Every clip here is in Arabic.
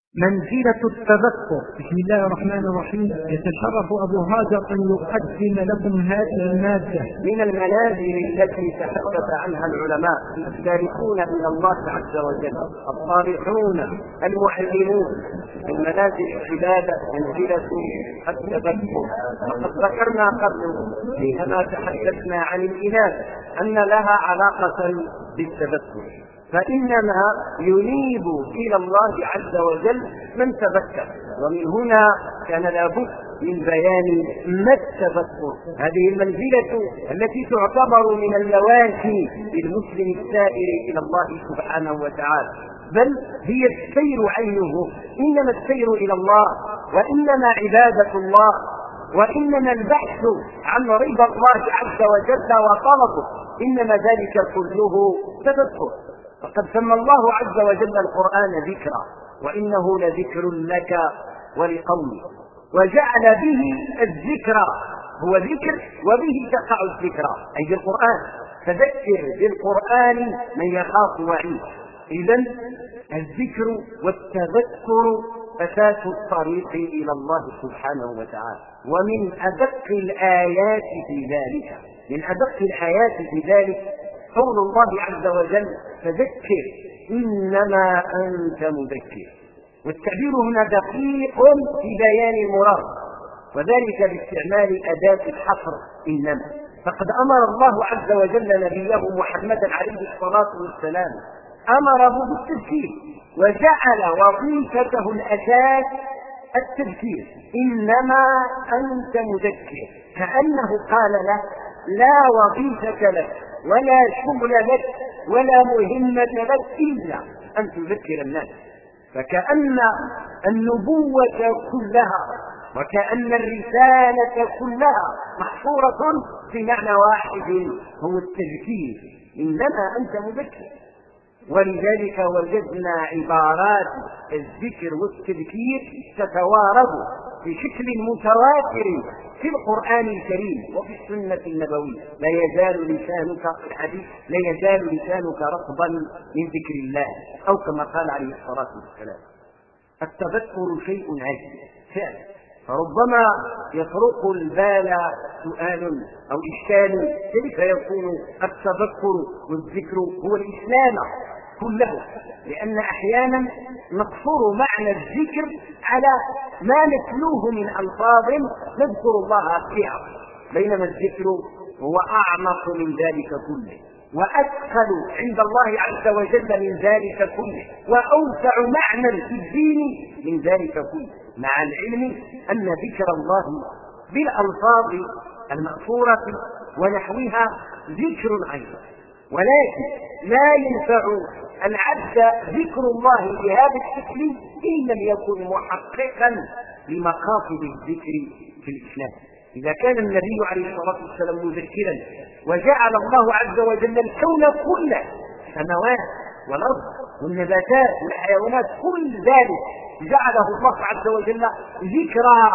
منزلة التذكر. بسم الله الرحمن الرحيم. يتشرف أبو هاجر أن يقدم لكم هذه المادة من المنازل التي تحدث عنها العلماء السالكون إلى الله عز وجل الصالحون المعلمون. من منازل العبادة منزلة التذكر. وقد ذكرنا قبل حينما تحدثنا عن الإله أن لها علاقة بالتذكر، فإنما ينيب إلى الله عز وجل من تذكر، ومن هنا كان لابد من بيان ما التذكر. هذه المنزلة التي تعتبر من اللوازم للمسلم السائر إلى الله سبحانه وتعالى، بل هي السير عينه. إنما السير إلى الله، وإنما عبادة الله، وإنما البحث عن رضا الله عز وجل وطلبه، إنما ذلك كله تذكر. فقد سمى الله عز وجل القرآن ذكرا، وإنه لذكر لك ولقومك، وجعل به الذكر هو ذكر وبه تقع الذكرى أي بالقرآن. فذكر بالقرآن من يخاف وعيد. إذن الذكر والتذكر أساس الطريق إلى الله سبحانه وتعالى. ومن أدق الآيات في ذلك قول الله عز وجل: فذكر إنما أنت مذكر. والتعبير هنا دقيق في بيان المراد، وذلك باستعمال أداة الحصر إنما. فقد أمر الله عز وجل نبيه محمدا عليه الصلاة والسلام، أمره بالتذكير، وجعل وظيفته الأساس التذكير. إنما أنت مذكر، كأنه قال له: لا وظيفة لك ولا شغل لك ولا مهمة لك إلا أن تذكر الناس. فكأن النبوة كلها وكأن الرسالة كلها محصورة في معنى واحد هو التذكير. إنما أنت مذكر. ولذلك وجدنا عبارات الذكر والتذكير تتوارد بشكل متواتر في القرآن الكريم وفي السنة النبوية. لا يزال لسانك رطبا من ذكر الله، أو كما قال عليه الصلاة والسلام. التذكر شيء عجيب فعلا، فربما يطرق البال سؤال أو إشكال: كيف يكون التذكر والذكر هو الإسلام كله؟ لأن أحيانا نقصر معنى الذكر على ما نتلوه من ألفاظ نذكر الله فيها، بينما الذكر هو أعمق من ذلك كله، وأثقل عند الله عز وجل من ذلك كله، وأوسع معنى في الدين من ذلك كله، مع العلم أن ذكر الله بالألفاظ المأثورة ونحوها ذكر أيضا. ولكن لا ينفع العبد ذكر الله بهذا الشكل إن لم يكن محققا لمقاصد الذكر في الإسلام. إذا كان النبي عليه الصلاة والسلام مذكرا، وجعل الله عز وجل الكون كله، السماوات والأرض والنباتات والحيوانات، كل ذلك جعله الله عز وجل ذكرى،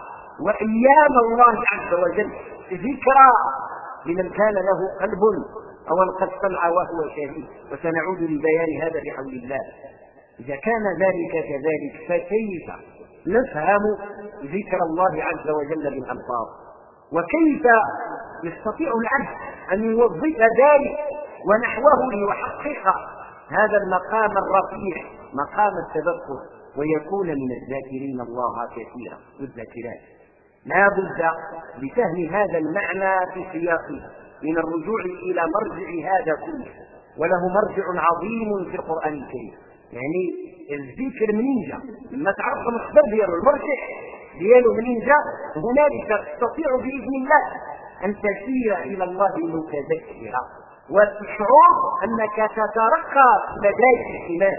وأيام الله عز وجل ذكرى لمن كان له قلب أو ألقى السمع وهو شهيد. وسنعود لبيان هذا بحول الله. إذا كان ذلك كذلك، فكيف نفهم ذكر الله عز وجل بالألفاظ؟ وكيف يستطيع العبد أن يوظف ذلك ونحوه ليحقق هذا المقام الرفيع، مقام التذكر، ويكون من الذاكرين الله كثيرا والذاكرات؟ لا بد لفهم هذا المعنى في سياقه من الرجوع إلى مرجع هذا كله، وله مرجع عظيم في القرآن الكريم. يعني الذكر منين جاء؟ لما تعرف المصدر دياله، المرجع دياله منين جاء، هنالك تستطيع بإذن الله أن تسير إلى الله متذكرا، وتشعر أنك تترقى لديك الإيمان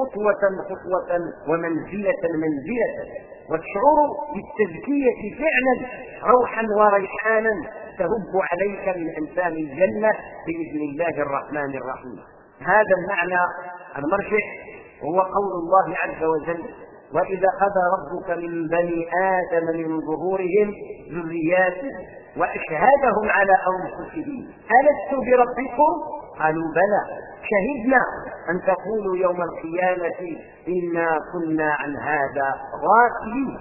خطوة ومنزلة، وتشعر بالتزكية فعلا روحا وريحانا تهب عليك من أنسام الجنة بإذن الله الرحمن الرحيم. هذا المعنى المرجع هو قول الله عز وجل: وإذا أخذ ربك من بني آدم من ظهورهم ذرياتهم وأشهدهم على أنفسهم ألست بربكم قالوا بلى شهدنا أن تقولوا يوم القيامة إنا كنا عن هذا غافلين.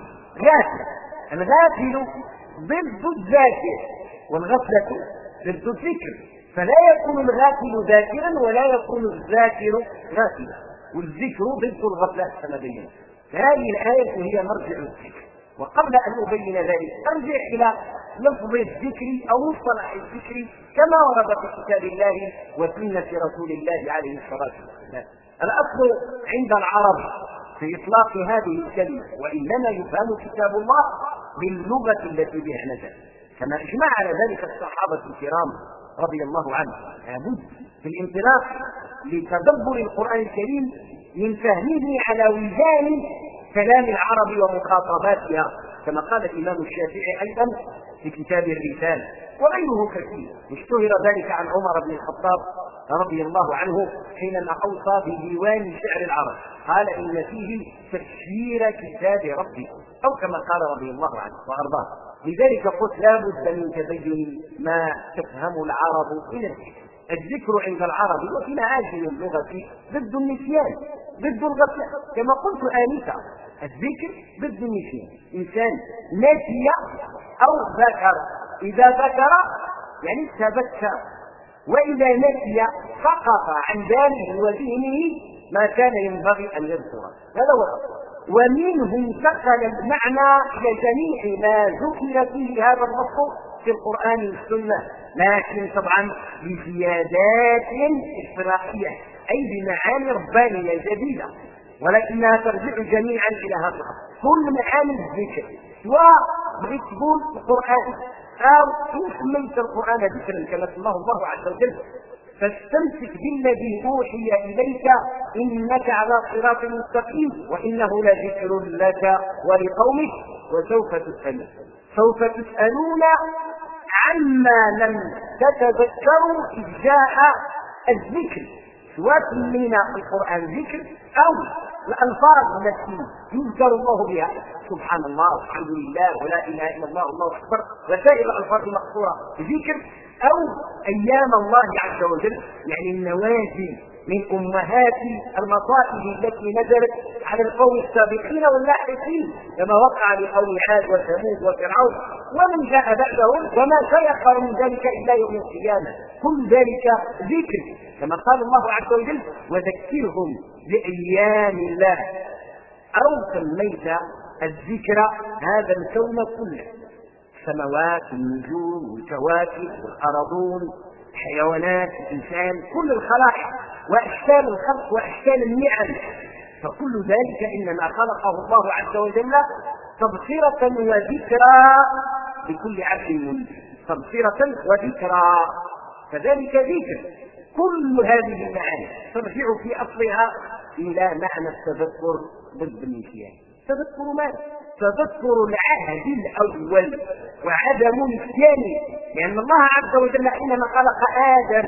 الغافل ضد الذاكر، والغفلة ضد الذكر، فلا يكون الغافل ذاكرا ولا يكون الذاكر غافلا، والذكر ضد الغفلة كما بينا. هذه الآية هي مرجع الذكر. وقبل أن أبين ذلك أرجع إلى لفظ الذكر أو مصطلح الذكر كما ورد في كتاب الله وسنة رسول الله عليه الصلاة والسلام. الأصل عند العرب في إطلاق هذه الكلمة، وإنما يفهم كتاب الله باللغة التي بها نزل، كما أجمع على ذلك الصحابة الكرام رضي الله عنهم. لابد في الانطلاق لتدبر القرآن الكريم من فهمه على وزان كلام العرب ومخاطباتها، كما قال الإمام الشافعي أيضا في كتاب الرسالة، وغيره كثير. اشتهر ذلك عن عمر بن الخطاب رضي الله عنه حينما أوصى بديوان شعر العرب، قال إن فيه تفسير كتاب ربي، أو كما قال رضي الله عنه وأرضاه. لذلك قلت لا بد من تبين ما تفهم العرب إلى الذكر. الذكر عند العرب وفي معاجم اللغة ضد النسيان، ضد الغفلة، كما قلت آنفا الذكر ضد النسيان. إنسان نسي أو ذكر، إذا ذكر يعني تذكر، وإذا نسي سقط عن باله وذهنه ما كان ينبغي أن يذكره. هذا هو الأصل. ومنه انتقل المعنى إلى جميع ما ذكر فيه هذا اللفظ في القرآن والسنة، لكن طبعا بزيادات إصلاحية أي بمعاني ربانية جديدة، ولكنها ترجع جميعا إلى هذا الأصل. كل معاني الذكر سواء بغيت تقول القرآن أو سميت القرآن ذكرا كما سماه الله عز وجل، فاستمسك بالذي أوحي إليك إنك على صراط مستقيم وإنه لذكر لك ولقومك وسوف تسألون. سوف تسألون عما لم تتذكروا إذ جاء الذكر، سواء سمينا القرآن ذكر أو الألفاظ التي يذكر الله بها، سبحان الله والحمد لله ولا إله إلا الله والله أكبر وسائر الألفاظ المقصورة ذكر، أو أيام الله عز وجل، يعني النوازل من أمهات المصائب التي نزلت على القوم السابقين واللاحقين، كما وقع لقوم عاد وثمود وفرعون ومن جاء بعدهم، وما سيخر من ذلك إلى يوم القيامة. كل ذلك ذكر، كما قال الله عز وجل وذكرهم بأيام الله. أو سميت الذكر هذا الكون كله، السماوات والنجوم والكواكب والأرضون، الحيوانات، الإنسان، كل الخلائق وأشكال الخلق وأشكال النعم، فكل ذلك إنما خلقه الله عز وجل تبصرة وذكرى لكل عبد منيب، تبصرة وذكرى، فذلك ذكر. كل هذه المعاني ترجع في أصلها إلى معنى التذكر ضد النسيان. تذكر ماذا؟ تذكر العهد الأول وعدم النسيان، لأن الله عز وجل حينما خلق آدم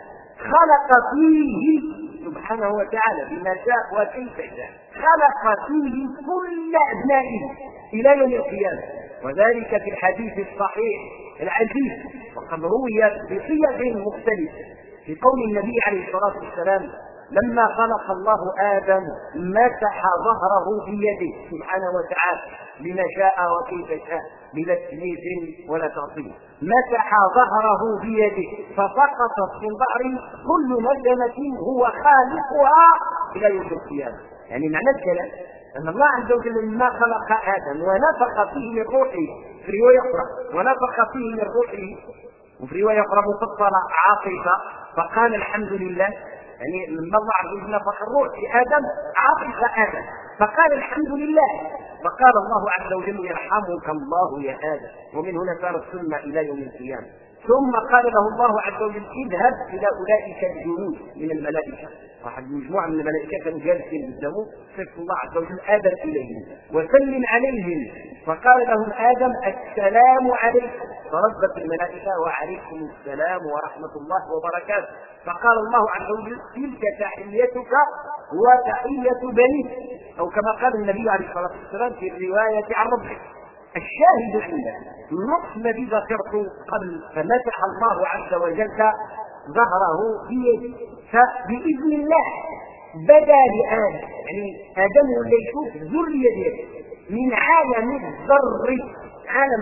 خلق فيه سبحانه وتعالى بما شاء وكيف شاء، خلق فيه كل أبنائه إلى يوم القيامة، وذلك في الحديث الصحيح العزيز، وقد روي بصيغ مختلفة في قول النبي عليه الصلاة والسلام لما خلق الله آدم مسح ظهره بيده سبحانه وتعالى بما شاء وكيف شاء بلا تكليف ولا تعطيل، مسح ظهره بيده فسقطت في ظهره كل نجمة هو خالقها إلى يوم القيامة. يعني معنى الكلام أن الله عز وجل لما خلق آدم ونفخ فيه من روحه، في رواية أخرى ونفخ فيه من روحه، وفي رواية أخرى مفصلة عاطفة، فقال الحمد لله، يعني لما الله عز وجل نفخ الروح في آدم عاطف آدم فقال الحمد لله، فقال الله عز وجل يرحمك الله يا آدم، ومن هنا صارت السنة إلى يوم القيامة. ثم قال له الله عز وجل اذهب إلى أولئك الجنود من الملائكة، واحد مجموعة من الملائكة كانوا جالسين قدامه، فسر الله عز وجل آدم إليهم وسلم عليهم، فقال لهم آدم السلام عليكم، فردت الملائكة وعليكم السلام ورحمة الله وبركاته، فقال الله عز وجل تلك تحيتك وتحية بنيك، أو كما قال النبي عليه الصلاة والسلام في الرواية عن ربك. الشاهد عندنا النص الذي ذكرته قبل، فمسح الله عز وجل ظهره بيده، فبإذن الله بدا لآدم، يعني آدم ولا يشوف الذرية دياله من عالم الذر. عالم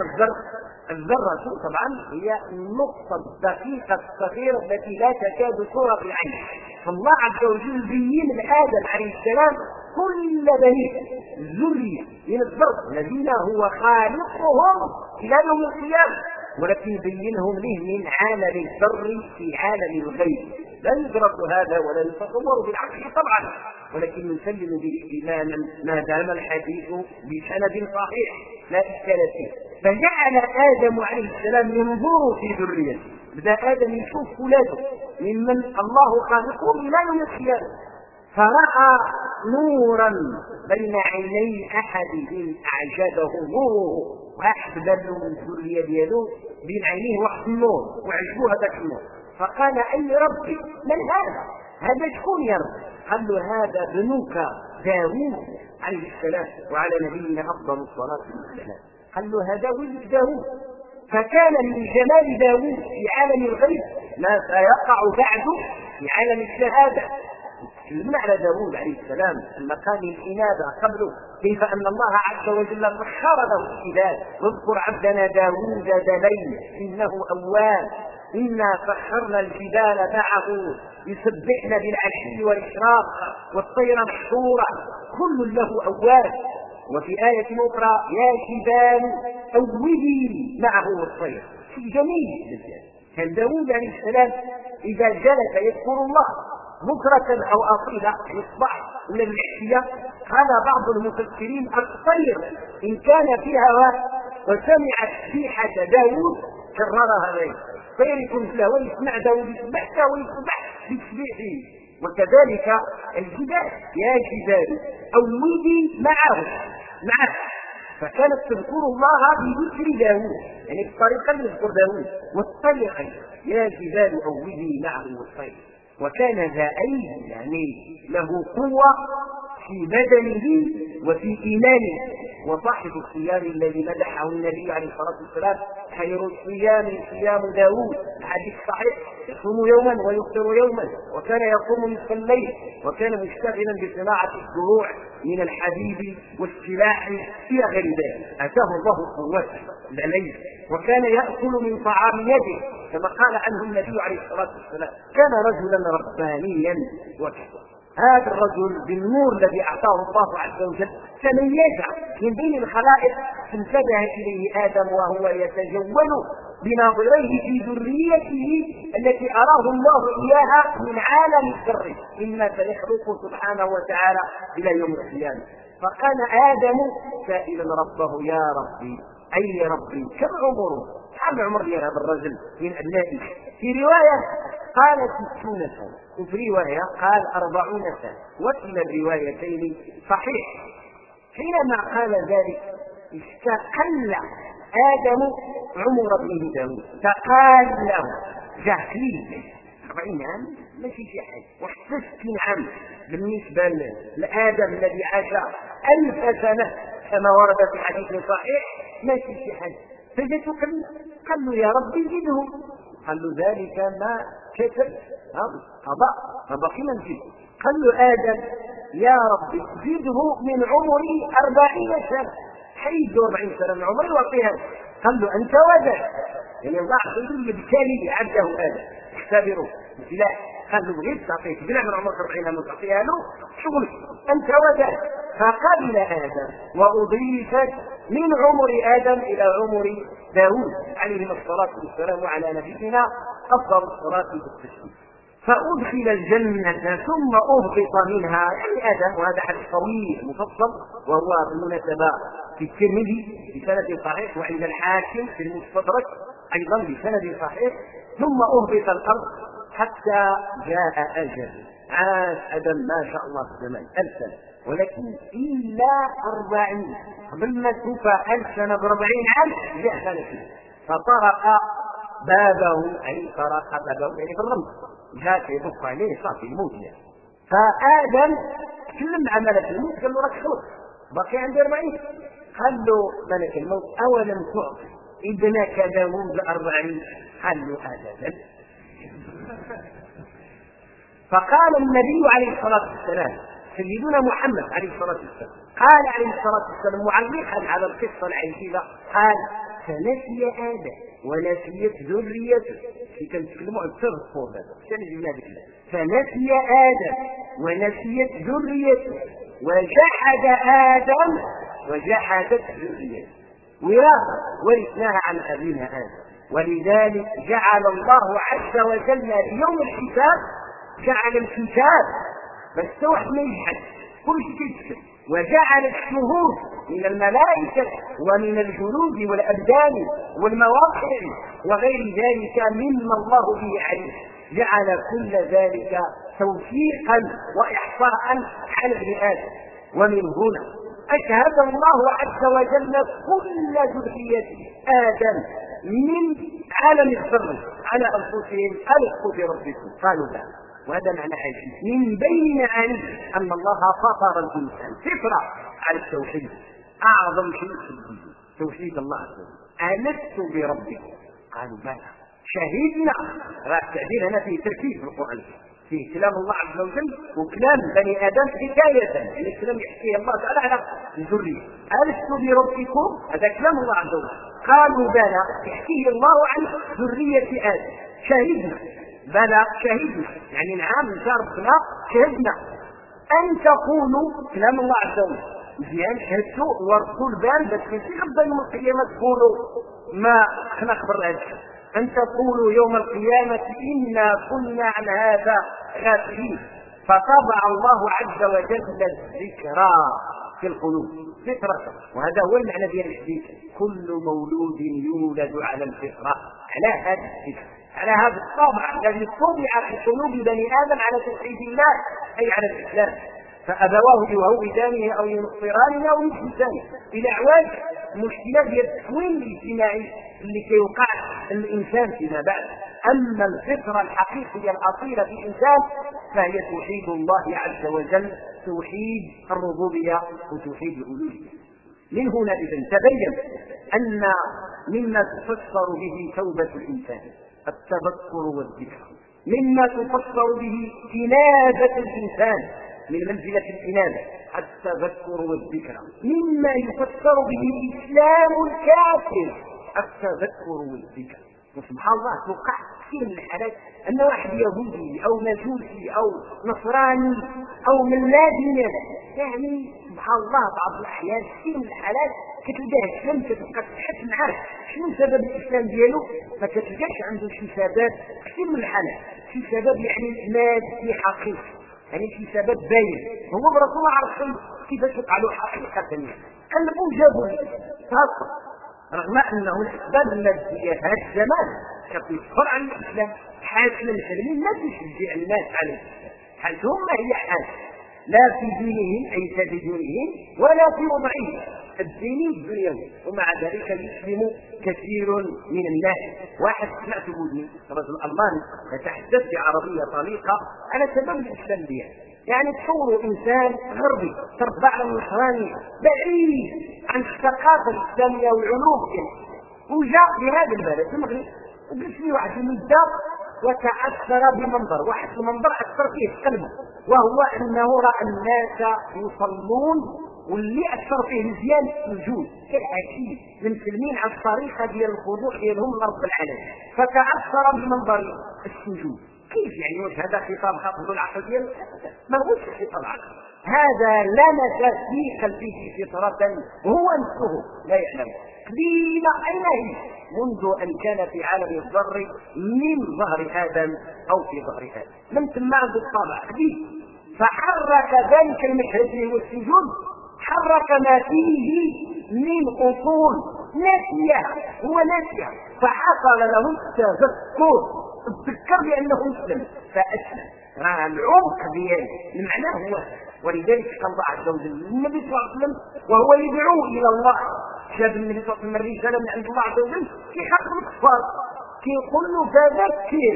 الذرة طبعا هي النقطة الدقيقة الصغيرة التي لا تكاد ترى بالعين. فالله عز وجل بين لآدم عليه السلام كل بنيه الذرية من الذر الذين هو خالقهم إلى يوم القيامة، ولكن بينهم له من عالم الذر في عالم الغيب. لا يدرك هذا ولا يتصور بالعقل طبعا، ولكن نسلم به إيمانا ما دام الحديث بسند صحيح لا إشكال فيه. فجعل آدم عليه السلام ينظر في ذريته، بدأ آدم يشوف ولاده ممن الله خالقهم إلى يوم القيامة، فرأى نورا بين عيني أحدهم أعجبه نوره، واحد بلو من الذرية ديالو بين عينيه واحد النور وعجبوه هذاك النور، فقال أي ربي من هذا شكون يا رب؟ قال له هذا ابنك داوود عليه السلام وعلى نبينا أفضل الصلاة والسلام. قال له هذا ولد داوود. فكان من جمال داوود في عالم الغيب ما سيقع بعد في عالم الشهادة. المعنى داوود عليه السلام المقام الإنابة قبله، كيف أن الله عز وجل سخر له الجبال، واذكر عبدنا داوود ذا ليل إنه أواب إنا سخرنا الجبال معه يسبحن بالعشي والإشراق والطير محشورة كل له أواب. وفي آية أخرى يا جبال أوبي معه والطير. شيء جميل جدا. كان داوود عليه السلام إذا جلس يذكر الله بكرة أو أصيلا يصبح ولا العشية، قال بعض المفسرين الطير إن كان فيها وسمع تسبيحة داوود كررها عليه، الطير يكون في الهواء يسمع داوود يسبح ويسبح بتسبيحه. وكذلك الجبال يا جبال أوبي معه فكانت تذكر الله بذكر داوود، يعني بالطريقة اللي يذكر داوود. والطير يا جبال أوبي معه والطير. وكان ذا أيد يعني له قوة في بدنه وفي إيمانه. وصاحب الصيام الذي مدحه النبي عليه الصلاة والسلام خير الصيام صيام داوود، الحديث صحيح، يصوم يوما ويفطر يوما، وكان يقوم نصف الليل، وكان مشتغلا بصناعة الزروع من الحديد والسلاح إلى غير ذلك. أتاه الله قوته الليل، وكان يأكل من طعام يده كما قال عنه النبي عليه الصلاة والسلام كان رجلا ربانيا وكذا. هذا الرجل بالنور الذي أعطاه الله عز وجل تميز من بين الخلائق، انتبه إليه آدم وهو يتجول بناظريه في ذريته التي أراه الله إياها من عالم الذر مما سيخلقه سبحانه وتعالى إلى يوم القيامة. فكان آدم سائلا ربه يا ربي أي ربي كم عمره؟ كم عمر هذا الرجل من أبنائه؟ في رواية قال 60 سنة، وفي رواية قال 40 سنة، وكلا الروايتين صحيح. حينما قال ذلك استقل آدم عمر ابنه داود، تقال له جاهلين 40 عام ماشي شي حاجة، واحد 60 عام بالنسبة لآدم الذي عاش 1000 سنة كما ورد في حديث صحيح ماشي شي حاجة. فجأة قال له يا ربي زده، قال له ذلك ما كتب قضاء فبقي منزل. قال له آدم يا ربي زده من عمري 40 سنة، حيد 40 سنة من عمري وأعطيها. قال له أنت وجد، يعني الله يقول بالتالي عبده آدم اختبره بسلاح. قال له بغيت تعطيك بلا من عمرك 40 عام تعطيها له شغلك أنت وجد. فقبل آدم وأضيفت من عمر آدم إلى عمر داود عليه الصلاة والسلام وعلى نبينا أفضل الصلاة والتسليم. فأدخل الجنة ثم أهبط منها، يعني آدم، وهذا حديث طويل مفصل وهو بالمناسبة في الترمذي بسند صحيح وعند الحاكم في المستدرك أيضا بسند صحيح. ثم أهبط الأرض حتى جاء أجل، عاش آدم ما شاء الله في الزمان 1000 سنة، ولكن إلا 40 قبل ما توفى 1000 سنة ب40 عام جاء فلكي فطرق بابه، أي طرق بابه يعني في الرمز، جاء يدق عليه صافي يموت يعني. فآدم كلم مع ملك الموت قال له راك خلص باقي عندي 40. قال له ملك الموت أولم تعطي ابنك داوود 40؟ قال له أبدا فقال النبي عليه الصلاة والسلام سيدنا محمد عليه الصلاة والسلام قال عليه الصلاة والسلام معلقا على القصة العجيبة قال فنسي آدم ونسيت ذريته. في كنتكلموا عن التذكر هذا كان يجيب هذيك فنسي آدم ونسيت ذريته وجحد آدم وجحدت ذريته وراثة ورثناها عن أبينا آدم. ولذلك جعل الله عز وجل يوم الحساب جعل الكتاب بس واحد ما يجحد كل شيء كيتكتب وجعل الشهود من الملائكة ومن الجلود والأبدان والمواقع وغير ذلك مما الله به عليم. جعل كل ذلك توثيقا وإحصاء على ابن آدم. ومن هنا أشهد الله عز وجل كل ذرية آدم من عالم الذر على أنفسهم ألقوا بربكم قالوا لا. وهذا معنى عجيب من بين علم أن الله فطر الإنسان فطرة على التوحيد أعظم شيء في الدين توحيد الله عز وجل. ألست بربكم قالوا بلى شهدنا. التعبير هنا فيه تركيز في القرآن فيه كلام الله عز وجل وكلام بني آدم حكاية يعني كلام يحكيه الله تعالى على الذرية. ألست بربكم هذا كلام الله عز وجل. قالوا بلى يحكيه الله عن ذرية آدم شهدنا بلى شهدنا يعني نعم ربنا شهدنا أن تقولوا كلام الله عز وجل مزيان شهدتوا ورسول بان بس في غدا يوم القيامة تقولوا ما احنا خبر هذا أن تقولوا يوم القيامة إنا كنا عن هذا غافلين. فطبع الله عز وجل الذكرى في القلوب فطرة. وهذا هو المعنى ديال الحديث كل مولود يولد على الفطرة على هذا الفكر على هذا الطبع الذي طبع في قلوب بني آدم على توحيد الله أي على الإسلام. فأبواه يهودانه أو ينصرانه أو يمجسانه إلى أعواج مشكلة ديال التكوين الاجتماعي اللي كيوقع الإنسان فيما بعد. أما الفطرة الحقيقية الأصيلة في الإنسان فهي توحيد الله عز وجل توحيد الربوبية وتوحيد الألوهية. من هنا إذن تبين أن مما تفسر به توبة الإنسان التذكر والذكر مما تفسر به إنابة الإنسان من منزلة الإنابة التذكر والذكر مما يفسر به إسلام الكافر التذكر والذكر. وسبحان الله توقع كثير من الحالات أن واحد يهودي أو مجوسي أو نصراني أو من لا دين يعني سبحان الله بعض الأحيان كثير من الحالات كتلقاه اسلام كتبقى تبحث معاه شنو سبب الاسلام ديالو ما كتلقاش عنده شي سبب كثير من الحالات شي سبب يعني مادي حقيقي يعني شي سبب باين هو برسول الله عرف كيفاش يفعلوا حقيقة قلبوا جابوا خاصة رغم انه الاسباب المادية في هذا الزمان كتفر عن الاسلام حاكم المسلمين ما تشجع الناس عليه حالتهم ما هي حال لا في دينهم أي في دينهم ولا في وضعهم الديني الدنيوي. ومع ذلك يسلم كثير من الناس. واحد سمعت بودني رجل ألماني يتحدث بعربية طليقة على سبب الإسلام ديالو يعني تصوروا إنسان غربي تربع على النصرانية بعيد عن الثقافة الإسلامية والعلوم وجاء لهذا البلد في المغرب وقلت لي واحد المدة وتأثر بمنظر واحد المنظر أثر فيه قلبه وهو أنه رأى الناس يصلون واللي أثر فيه مزيان السجود كالعكيد المسلمين على الطريقة ديال الخضوع ديالهم لرب العالمين فتأثر بمنظر السجود. كيف يعني وش هذا خطاب خاطب العقل ديال ما هوش خطاب عقل هذا لمس في قلبه فطرة هو نفسه لا يعلم قبيل أين هي منذ أن كان في عالم الذر من ظهر آدم أو في ظهر آدم من ثم عنده الطابع قبيل فحرك ذلك المشهد والسجود حرك ما فيه من أصول ناسية هو ناسية فحصل له التذكر تذكر بأنه مسلم فأسلم راه العمق ديال المعنى هو. ولذلك قال الله عز وجل النبي صلى الله عليه وسلم وهو يدعو إلى الله شاب النبي صلى الله عليه وسلم رسالة من عند الله عز وجل في حق الكفار كيقول له فذكر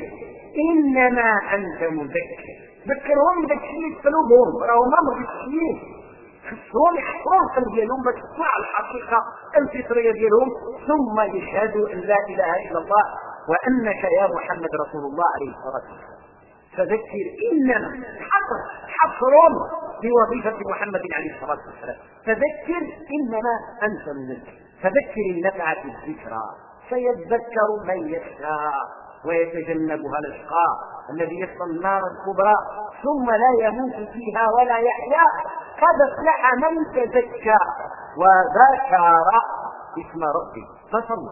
إنما أنت مذكر ذكرهم بشيء قلوبهم راهم ما مغشيين خصهم يحفرون قلب ديالهم باش تطلع الحقيقة الفطرية ديالهم ثم يشهدوا أن لا إله إلا الله وأنك يا محمد رسول الله عليه الصلاة والسلام. فذكر إنما حصر بوظيفة محمد عليه الصلاة والسلام. فذكر إنما أنت مذكر، فذكر النفعة الذكرى، سيذكر من يخشى ويتجنبها الأشقى الذي يصلى النار الكبرى ثم لا يموت فيها ولا يحيا. قد أفلح من تزكى وذكر اسم ربه فصلى.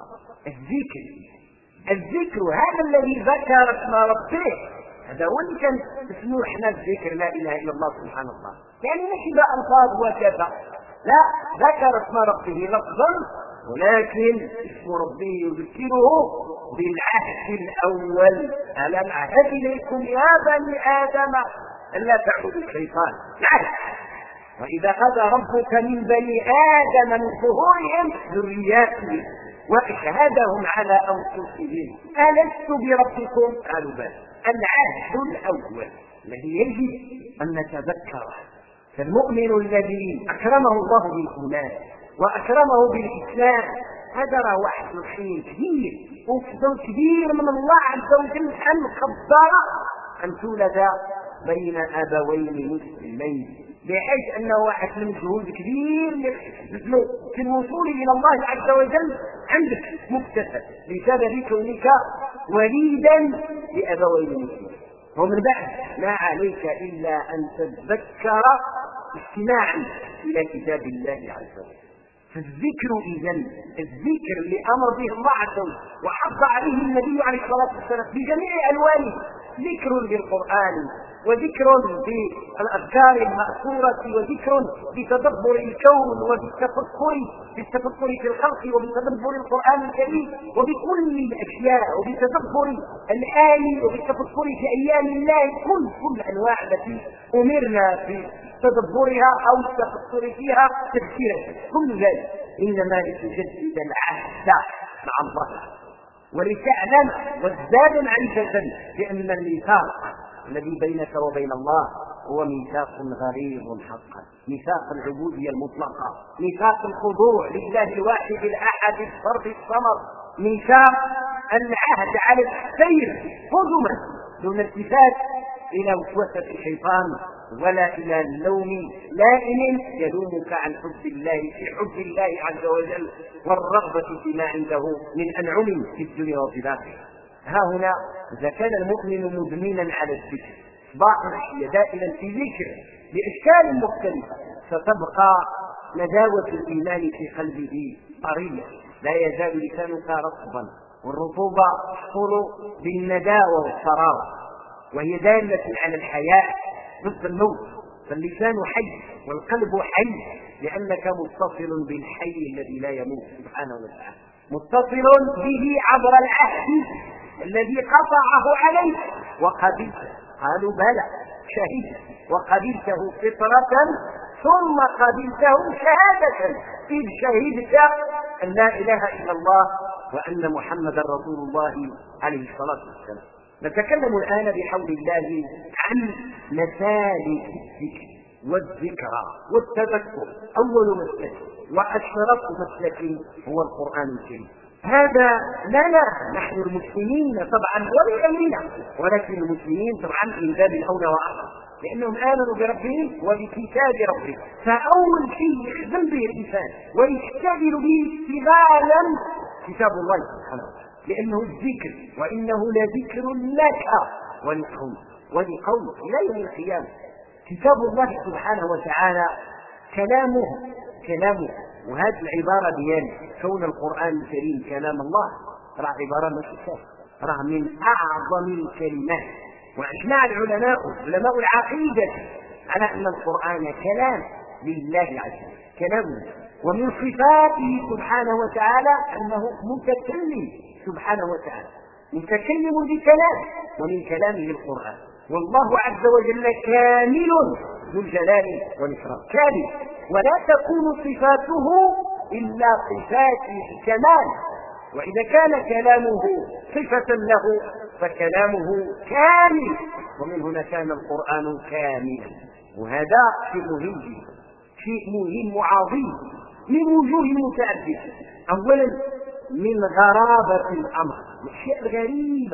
الذكر هذا الذي ذكر اسم ربه، هذا هو اللي كان اسمه احنا الذكر، لا اله الا الله سبحان الله، يعني مش بألفاظ وكذا، لا، ذكر اسم ربه لفظا، ولكن اسم ربه يذكره بالعهد الاول: ألم أعهد إليكم يا بني آدم ألا تعبدوا الشيطان. العهد: وإذا أخذ ربك من بني آدم من ظهورهم ذرياتهم وأشهدهم على أنفسهم ألست بربكم؟ قالوا بلى. العهد الأول الذي يجب أن نتذكره. فالمؤمن الذي أكرمه الله بالإيمان وأكرمه بالإسلام هذا راه واحد الخير كبير وفضل كبير من الله عز وجل أن قدر أن تولد بين أبوين مسلمين، بحيث أنه واحد من جهود كبير في الوصول إلى الله عز وجل عندك مكتسب بسبب كونك وليدا لأبوين مسلمين. ومن بعد ما عليك إلا أن تتذكر استماعا إلى كتاب الله عز وجل. فالذكر إذن الذكر اللي أمر به الله عز وجل وحض عليه النبي عليه الصلاة والسلام بجميع ألوانه، ذكر بالقرآن وذكر بالأذكار المأثورة وذكر بتدبر الكون وبالتفكر في الخلق وبتدبر القرآن الكريم وبكل الأشياء وبتدبر الآن وبالتفكر في أيام الله، كل أنواع التي أمرنا في تدبرها أو التفكر فيها تفسيرا، كل ذلك إنما لتجدد العهد مع الله ولتعلم وازداد معرفة بأن الميثاق الذي بينك وبين الله هو ميثاق غليظ حقا، ميثاق العبودية المطلقة، ميثاق الخضوع لله الواحد الأحد الفرد الصمد، ميثاق العهد على السير قدما دون التفات إلى وسوسة الشيطان ولا إلى اللوم لائم يلومك عن حب الله في حب الله عز وجل والرغبة فيما عنده من أنعم في الدنيا وفي الآخرة. ها هنا إذا كان المؤمن مدمنا على الذكر باقي دائما في ذكر بأشكال مختلفة ستبقى نداوة الإيمان في قلبه طرية، لا يزال لسانك رطبا، والرطوبة تحصل بالنداوة والصراوة وهي دالة على الحياة ضد الموت. فاللسان حي والقلب حي لأنك متصل بالحي الذي لا يموت سبحانه وتعالى، متصل به عبر العهد الذي قطعه عليه وقبلته. قالوا بلى شهيد وقبلته فطرة ثم قبلته شهادة، إذ شهدت أن لا إله إلا الله وأن محمدا رسول الله عليه الصلاة والسلام. نتكلم الآن بحول الله عن مسالك الذكر والذكرى والتذكر. أول مسلك وأشرف مسلك هو القرآن الكريم. هذا لنا نحن المسلمين طبعا ولغيرنا، ولكن المسلمين طبعا من باب الأولى وأحرى لأنهم آمنوا بربهم وبكتاب ربهم. فأول شيء يخدم به الإنسان ويشتغل به اشتغالا كتاب الله سبحانه وتعالى، لأنه الذكر وإنه لذكر لك ولقومك إلى يوم القيامة. كتاب الله سبحانه وتعالى كلامه وهذه العبارة ديال كون القرآن الكريم كلام الله راه عبارة ماشي سهلة، راه من أعظم الكلمات. وأجمع علماء العقيدة على أن القرآن كلام لله عز وجل، كلامه. ومن صفاته سبحانه وتعالى أنه متكلم سبحانه وتعالى، متكلم بكلام، ومن كلامه القرآن. والله عز وجل كامل ذو الجلال والإكرام، كامل، ولا تكون صفاته إلا صفات الكمال. وإذا كان كلامه صفة له فكلامه كامل، ومن هنا كان القرآن كاملا. وهذا شيء مهم، شيء مهم وعظيم من وجوه متعددة. أولا من غرابة الأمر، الأشياء الغريبة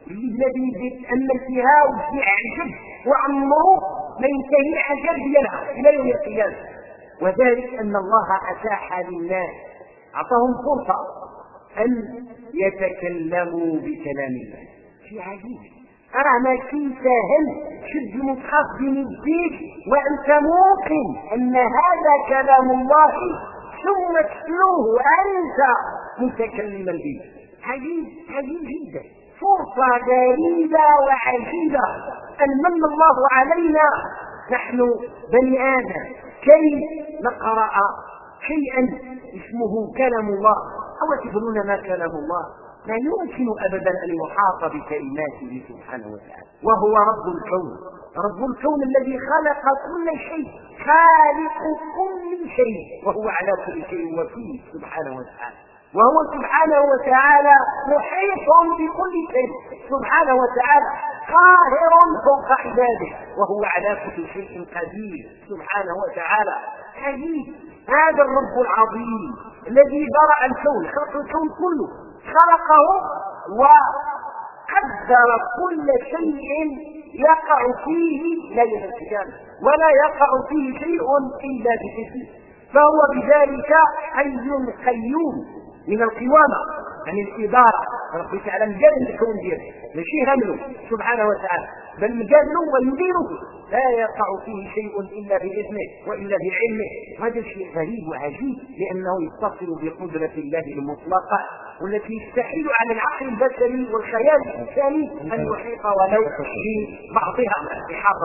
الذي يتامل فيها ويجي عجب وعمره ما ينتهي عجب ديالها الى يوم القيامه. وذلك ان الله اتاح للناس، اعطاهم فرصه ان يتكلموا بكلام الله. شيء عجيب، راه ماشي سهل شد المصحف بين يديك وانت موقن ان هذا كلام الله ثم تتلوه انت متكلما به. عجيب عجيب جدا، فرصه جليله وعجيبه ان من الله علينا نحن بني ادم كي نقرا شيئا اسمه كلام الله. او تدرون ما كلام الله؟ لا يمكن ابدا ان يحاط بكلماته سبحانه وتعالى، وهو رب الكون، رب الكون الذي خلق كل شيء، خالق كل شيء، وهو على كل شيء وكيل سبحانه وتعالى. وهو سبحانه وتعالى محيط بكل شيء سبحانه وتعالى، قاهر فوق عباده، وهو على كل شيء قدير سبحانه وتعالى. عجيب، هذا الرب العظيم الذي برأ الكون، خلق الكون كله، خلقه وقدر كل شيء يقع فيه لا يتكلم ولا يقع فيه شيء إلا بإذنه، فهو بذلك حي قيوم من القوامة، يعني الإدارة. ربي تعالى مجال الكون دياله ماشي همله سبحانه وتعالى، بل مجاله ويديره، لا يقع فيه شيء إلا بإذنه وإلا بعلمه. هذا الشيء غريب وعجيب، لأنه يتصل بقدرة الله المطلقة والتي يستحيل على العقل البشري والخيال الإنساني أن يحيط ولو ببعضها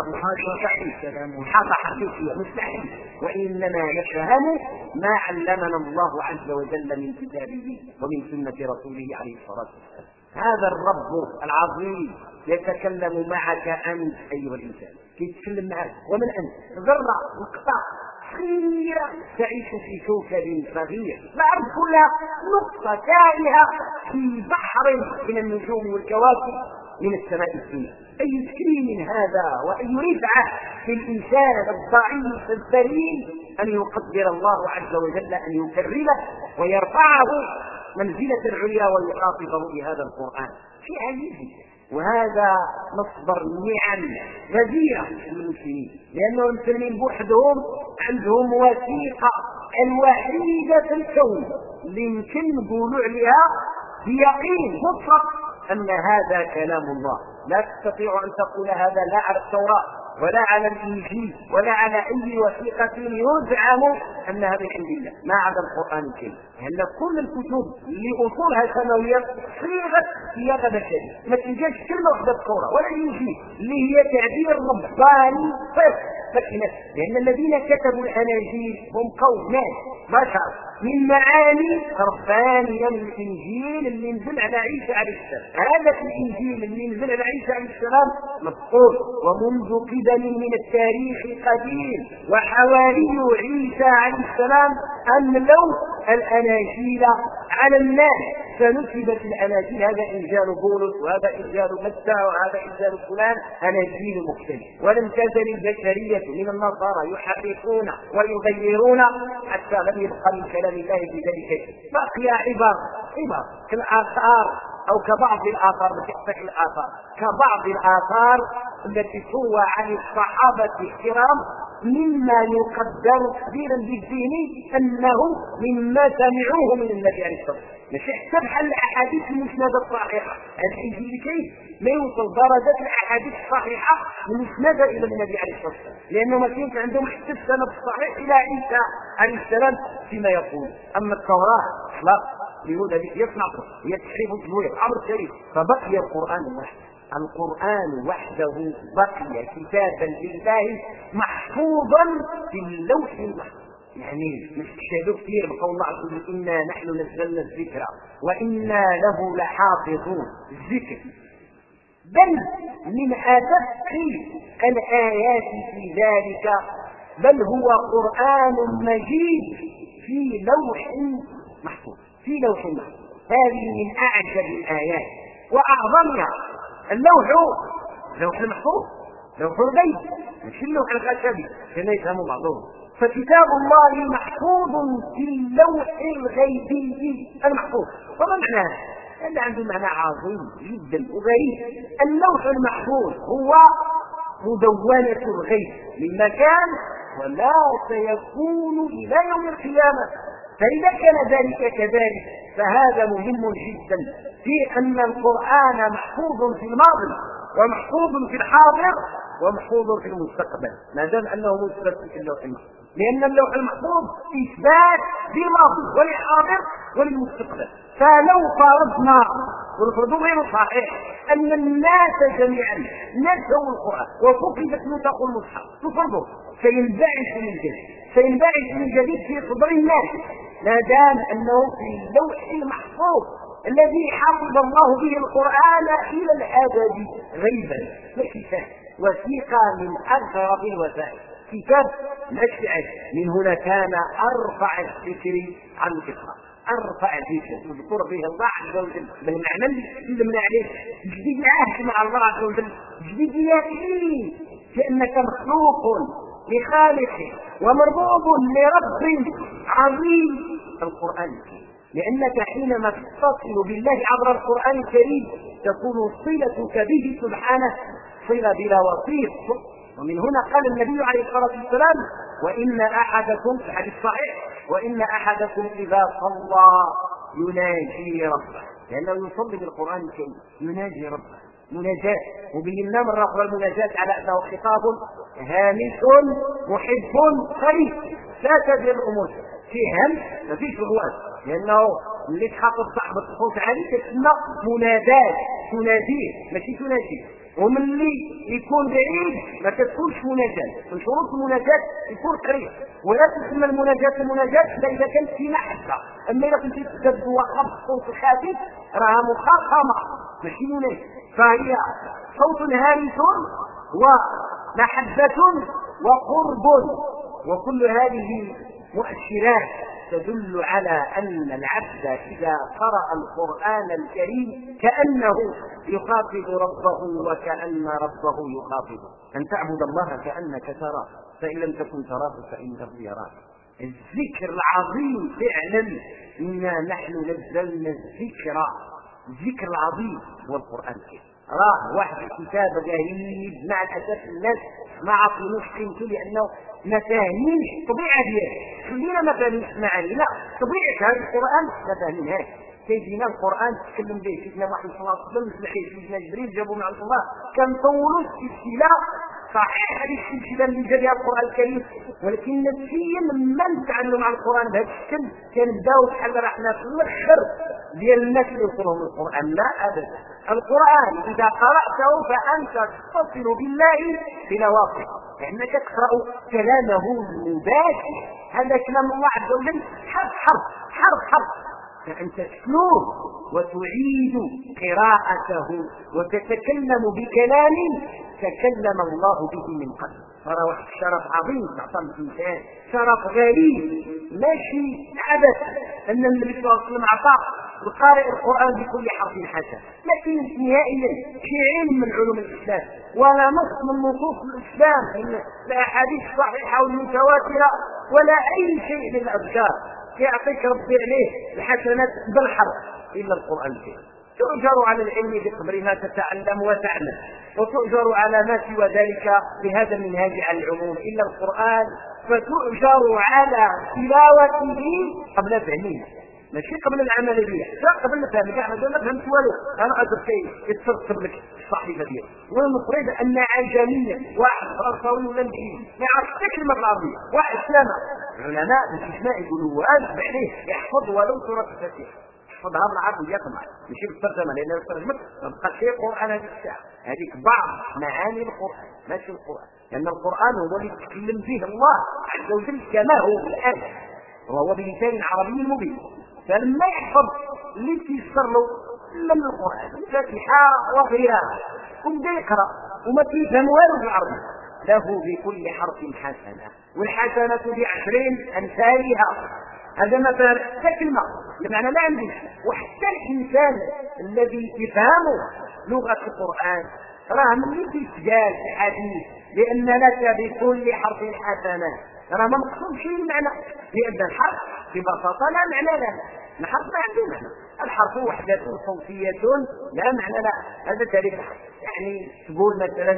إحاطة حقيقية، مستحيل. وإنما نفهم ما علمنا الله عز وجل من كتابه ومن سنة رسوله عليه الصلاة والسلام. هذا الرب العظيم يتكلم معك أنت أيها الإنسان، يتكلم معك. ومن أنت؟ ذرة نقطة صغيرة تعيش في كوكب صغير، الأرض كلها نقطة تائهة في بحر من النجوم والكواكب من السماء الدنيا. أي تكريم هذا وأي رفعة في الإنسان الضعيف الذليل أن يقدر الله عز وجل أن يكرمه ويرفعه منزلة العليا ويخاطبه بهذا القرآن. شيء عجيب، وهذا مصدر نعم غزيرة للمسلمين، لأن المسلمين بوحدهم عندهم وثيقة الوحيدة في الكون اللي يمكن نقولوا عليها بيقين مطلق أن هذا كلام الله. لا تستطيع أن تقول هذا لا على التوراة ولا على الإنجيل ولا على أي وثيقة يزعم أنها من عند الله ما عدا القرآن الكريم، لأن كل الكتب اللي أصولها سماوية صيغت صياغة بشرية، ما تلقاش كلمة واحدة التوراة ولا الإنجيل اللي هي تعبير رباني فكنت، لأن الذين كتبوا الأناجيل هم قوم ناس بشر من معاني ربانية من الإنجيل اللي نزل على عيسى عليه السلام. هذا الإنجيل اللي نزل على عيسى عليه السلام مذكور ومنذ قدم من التاريخ قديم، وحواري عيسى عليه السلام أملوا الأناجيل على الناس، فنسبت الأناجيل، هذا إنجيل بولس وهذا إنجيل متى وهذا إنجيل فلان، أناجيل مختلفة. ولم تزل البشرية من النصارى يحرفون ويغيرون حتى لم يبقى من كلام الله في ذلك بقي عبر كالآثار أو كبعض الآثار، كبعض الآثار التي تروى عن الصحابة الكرام مما يقدر تقديرا بالدين أنه مما سمعوه من النبي عليه الصلاة والسلام، ماشي حسب حل الأحاديث المسندة الصحيحة. الإنجيل كيف ما يوصل درجة الأحاديث الصحيحة المسندة إلى النبي عليه الصلاة والسلام، لأنه ما كانش عندهم حتى السند الصحيح إلى عيسى عليه السلام فيما يقول. أما التوراة لا، اليهود يصنعوا هي تحريف وتزوير أمر شريف، فبقي القرآن وحده. القرآن وحده بقي كتابا لله محفوظا في اللوح المحفوظ. يعني مش تشاهدوا كثير بقول الله عز وجل إنا نحن نزلنا الذكر وإنا له لحافظون. الذكر بل من أدق الآيات في ذلك، بل هو قرآن مجيد في لوح محفوظ، في لوح محفوظ. هذه من أعجب الآيات وأعظمها. اللوح المحفوظ لوح الغيب مش اللوح الخشبي كما يفهم بعضهم. فكتاب الله محفوظ في اللوح الغيبي المحفوظ. وما معناه؟ هذا عنده معنى عظيم جدا وغريب. اللوح المحفوظ هو مدونة الغيب من مكان ولا سيكون إلى يوم القيامة. فإذا كان ذلك كذلك فهذا مهم جدا في أن القرآن محفوظ في الماضي ومحفوظ في الحاضر ومحفوظ في المستقبل ما دام أنه مثبت في اللوح المحفوظ، لأن اللوح المحفوظ إثبات للماضي وللحاضر وللمستقبل. فلو فرضنا والفرض غير صحيح أن الناس جميعا نسوا القرآن وفقدت نسخ المصحف تفرضه سينبعث من جديد في صدر الناس ما دام أنه في اللوح المحفوظ الذي حفظ الله به القرآن إلى الأبد غيبا وحساب وثيقة من أغرب الوسائل كتاب الأشعث. من هنا كان أرفع الذكر عن الإقرار، أرفع الذكر يذكر به الله عز وجل بالمعنى اللي سلمنا عليه جديد العهد مع الله عز وجل، جديد يقين كأنك مخلوق لخالق ومربوب لرب عظيم القرآن الكريم. لأنك حينما تتصل بالله عبر القرآن الكريم تكون صلتك به سبحانه صلة بلا وسيط. ومن هنا قال النبي عليه الصلاة والسلام وإن أحدكم في حديث صحيح وإن أحدكم إذا صلى يناجي ربه، لأنه يصلي بالقرآن الكريم يناجي ربه مناجاة. وبينا مرة أخرى المناجاة على أنه خطاب هامس محب قريب. لا تدري الأمور في هم ما فيش الوقت، لأنه اللي تحافظ صاحب الصوت عليه تسمى منادات تناديه ماشي تناجي. ومن اللي يكون بعيد ما تكونش مناجاة. من شروط المناجاة يكون قريب، ولا تسمى المناجاة إذا كانت في محبة. أما إذا كنت تكذب وخفض صوت خافت راها مخاصمة ماشي مناجاة، فهي صوت هامس ومحبة وقرب. وكل هذه مؤشرات تدل على أن العبد إذا قرأ القرآن الكريم كأنه يخاطب ربه وكأن ربه يخاطبه. أن تعبد الله كأنك تراه فإن لم تكن تراه فإنه يراك. الذكر العظيم فعلا إنا نحن نزلنا الذكر العظيم هو القرآن الكريم. راه واحد الكتاب غريب مع الأسف الناس ما عطينوش قيمته لأنه ما فاهمينش الطبيعة ديالو. خلينا ما فاهمينش معاني، لا طبيعة هذا القرآن ما فاهمينهاش. كيجينا القرآن تكلم به سيدنا محمد صلى الله عليه وسلم مثل سيدنا جبريل جابوا من عند الله كان طولوا السلسلة صحيح هذه السلسلة اللي جا بها القرآن الكريم، ولكن نفسيا من تعلموا مع القرآن بهذا الشكل كنبداو بحال رحنا في الآخر ديال الناس اللي يوصلهم القرآن. لا أبدا، القرآن إذا قرأته فأنت تتصل بالله بلا واقع، لأنك تقرأ كلامه المباشر. هذا كلام الله عز وجل حرف حرف حرف حرف، فأنت تتلوه وتعيد قراءته وتتكلم بكلام تكلم الله به من قبل. ترى واحد الشرف عظيم تعطى الإنسان، شرف غريب ماشي عبث أن النبي صلى الله عليه وسلم أعطى القارئ القرآن بكل حرف حسن. ما كاينش نهائيا في علم من علوم الإسلام ولا نص من نصوص الإسلام إن الأحاديث الصحيحة والمتواترة ولا أي شيء من الأذكار يعطيك ربي عليه الحسنات بالحرف إلا القرآن الكريم. تؤجر على العلم بقدر ما تتعلم وتعلم، وتؤجر على ما سوى ذلك بهذا المنهاج على العموم إلا القرآن، فتؤجر على تلاوته قبل فهمه ماشي قبل العمل به، لا قبل الفهم. كاع ما فهمت والو انا ادرك شيء يتفسر لك الصحيفه ديالي. ونفرض ان عجميا واحد فرنساوي ولا انجليزي ما يعرفش الكلمه العربيه، واحد سامع علماء الاستثناء يقولوا واجب عليه يحفظ ولو سوره الفاتحه، يحفظها بالعربيه طبعا ماشي بالترجمه، لان الترجمه ما بقاش فيه قران هذيك الساعه، هذيك بعض معاني القران ماشي القران، لان القران هو اللي يتكلم به الله عز وجل كما هو الان وهو بلسان عربي مبين. فلما يحفظ اللي تيسر له من القرآن الفاتحة وغيرها وبدا يقرأ وما تيفهم والو بالعربي له بكل حرف حسنة، والحسنة ب10 أمثالها. هذا مثلا كلمة بمعنى لا عندي. وحتى الإنسان الذي يفهم لغة القرآن راه من يتجال في الحديث لأن لك بكل حرف حسنة، راه ما مقصود شيء المعنى، لأن الحرف ببساطة لا معنى له، الحرف ما عنده معنى. الحرف وحدة صوتية لا معنى لها، هذا تعريف الحرف. يعني تقول مثلا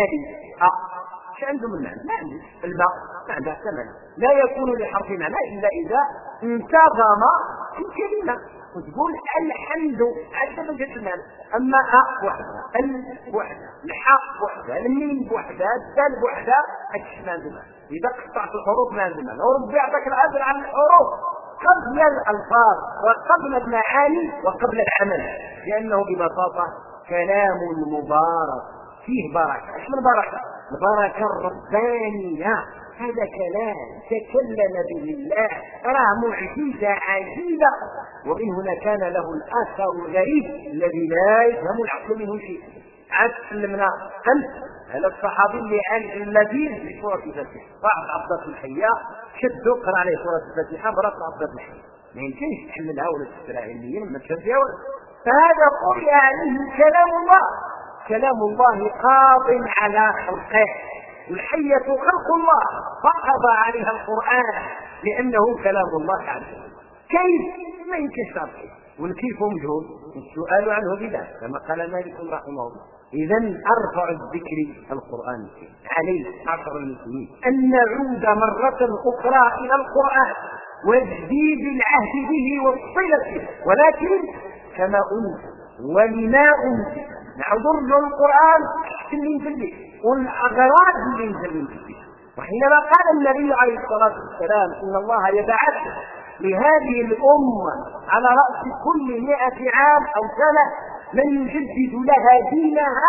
ايش عنده من معنى؟ ما عنده. الباء ما عندها ثمن، لا يكون لحرف معنى الا اذا انتظم في كلمه. وتقول الحمد عندها من جهه المعنى. اما وحدها، وحدها، الحاء وحدها، الميم وحدها، الدال وحدها، هادشي ما عنده معنى. اذا قطعت الحروف ما عنده معنى. وربي يعطيك العدل عن الحروف قبل الألفاظ وقبل المعاني وقبل العمل، لأنه ببساطة كلام مبارك فيه بركة. ايش من بركة؟ البركة الربانية. هذا كلام تكلم به الله، راه معجزة عجيبة، ومن هنا كان له الأثر الغريب الذي لا يفهم العقل منه شيء. عاد علمنا أنت هذا الصحابي اللي عالج اللذيذ في سورة الفاتحة، واحد عبد الحية شدوا قرأ عليه سورة الفاتحة برات عبد الحية، ما يمكنش تحملها ولا تفسرها علميا ما تفهمها ولا. فهذا قرئ عليه كلام الله، كلام الله قاض على خلقه، والحية خلق الله فقضى عليها القرآن لأنه كلام الله عز وجل. كيف؟ ما يمكنش تعرفه، والكيف مجهول، السؤال عنه بدعة كما قال مالك رحمه الله. إذا أرفع الذكر القرآن عليه عشر المسلمين أن نعود مرة أخرى إلى القرآن وتجديد العهد به والصلة به، ولكن كما أنزل ولما أنزل نعود للقرآن اللي ينزل به والأغراض اللي ينزل به. وحينما قال النبي عليه الصلاة والسلام إن الله يبعث لهذه الأمة على رأس كل 100 عام أو سنة من يجدد لها دينها،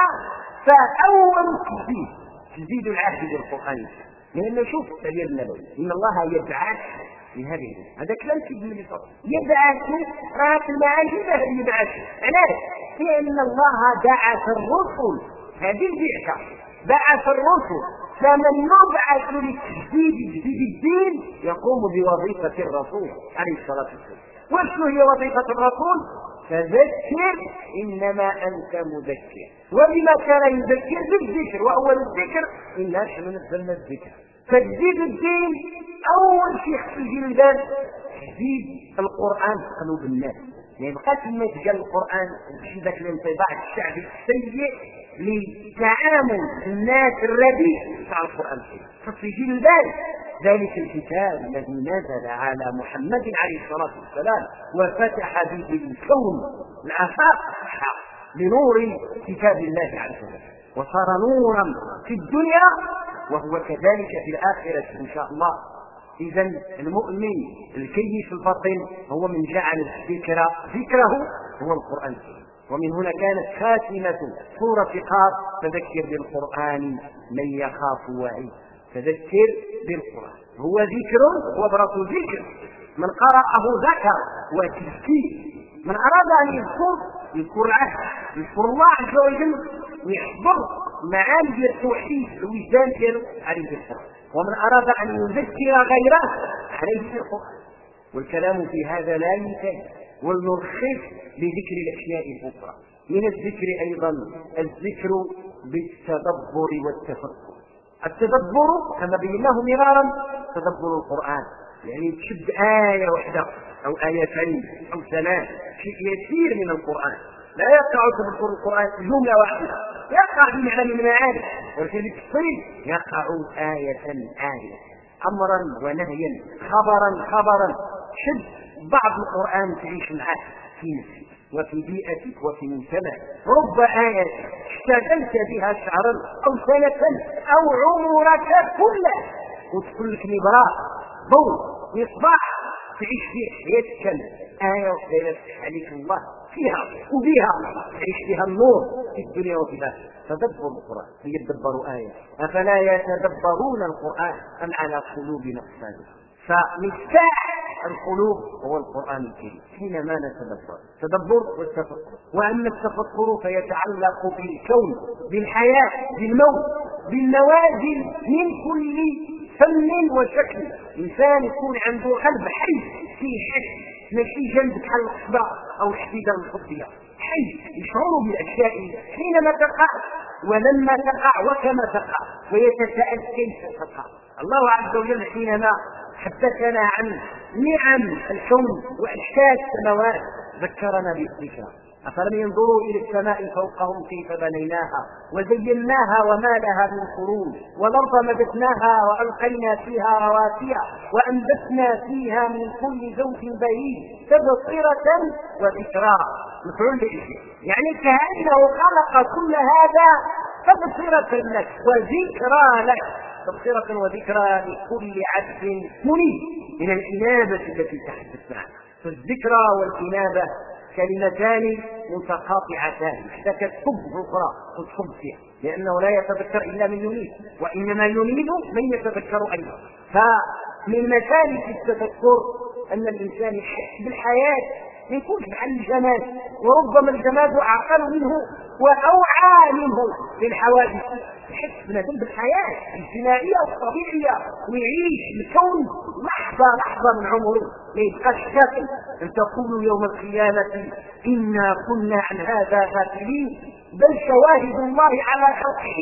فأول تجديد العهد بالقرآن. لأن شوف دليل النبوي إن الله يبعث لهذه هذا كلام كبير يبعث رات المعاني يبعث. علاش؟ لأن الله بعث الرسل، هذه البعثة بعث الرسل، فمن يبعث لتجديد الدين يقوم بوظيفة الرسول عليه الصلاة والسلام. وشنو هي وظيفة الرسول؟ فذكر إنما أنت مذكر. وبما كان يذكر بالذكر، وأول الذكر إنا نحن نزلنا الذكر. تجديد الدين أول شيء يجي للبال تجديد القرآن في قلوب الناس. يعني بقات لما تجا القرآن وتشي ذاك الانطباع الشعبي السيء لتعامل الناس الرديء مع القرآن. فيجي للبال ذلك الكتاب الذي نزل على محمد عليه الصلاة والسلام وفتح به الكون الآفاق بنور كتاب الله عز وجل، وصار نورا في الدنيا وهو كذلك في الآخرة إن شاء الله. إذا المؤمن الكيس الباطن هو من جعل ذكره هو القرآن. ومن هنا كانت خاتمة سورة قاف فذكر بالقرآن من يخاف وعيد. تذكر بالقرآن هو ذكر وبرة ذكر، من قرأه ذكر وتذكير. من أراد أن يذكر العهد يذكر الله عز وجل ويحضر معاني التوحيد الوجدان ديالو عليه القرآن. ومن أراد أن يذكر غيره عليه القرآن. والكلام في هذا لا ينتهي، ونرخص لذكر الأشياء الأخرى. من الذكر أيضا الذكر بالتدبر والتفكر. التدبر كما بيناه مرارا تدبر القرآن، يعني تشد آية واحدة أو آيتين أو ثلاث، شيء يسير من القرآن، لا يقع تدبر القرآن جملة واحدة، يقع بمعنى من المعاني، ولكن بالتفصيل يقع آية آية، أمرا ونهيا، خبرا. شد بعض القرآن تعيش معه في نفسك وفي بيئتك وفي مجتمعك. رب آية اشتغلت بها شهرا أو سنة أو عمرك كله وتقول لك نبراء ضوء مصباح تعيش فيه حياتك. آية وحدة عليك الله فيها وبها تعيش فيها النور في الدنيا وفي الآخرة. تدبر القرآن يدبر آية. أفلا يتدبرون القرآن أم على قلوب أقفالها؟ فمفتاح القلوب هو القرآن الكريم حينما تدبر والتفكر. وأما التفكر فيتعلق بالكون، بالحياة، بالموت، بالنوازل من كل فن وشكل. إنسان يكون عنده قلب حي فيه حس، ماشي جنب بحال الصداع أو الحديدة الخطية، حي يشعر بالأشياء حينما تقع ولما تقع وكما تقع، ويتساءل كيف تقع. الله عز وجل حينما حدثنا عن نعم الكون وإحساس السماوات ذكرنا بالذكرى. أفلم ينظروا إلى السماء فوقهم كيف بنيناها وزيناها وما لها من فروج والأرض مددناها وألقينا فيها رواسي وأنبتنا فيها من كل زوج بهيج تبصرة وذكرى. مفعول به، يعني كأنه خلق كل هذا تبصرة لك وذكرى لك، تبصرة وذكرى لكل عبد منيب من الإنابة التي تحدثنا. فالذكرى والإنابة كلمتان متقاطعتان، احتكت في الأخرى وتصب فيها، لأنه لا يتذكر إلا من ينيب، وإنما ينيب من يتذكر أيضا. فمن مسالك التذكر أن الإنسان يحس بالحياة، ما يكونش عن الجماد، وربما الجماد أعقل منه وأوعى منه للحوادث. يحس بنادم بالحياة الجنائية والطبيعية ويعيش الكون لحظة من عمره، ما يبقاش ساكن. أن تقولوا يوم القيامة إنا كنا عن هذا غافلين، بل شواهد الله على خلقه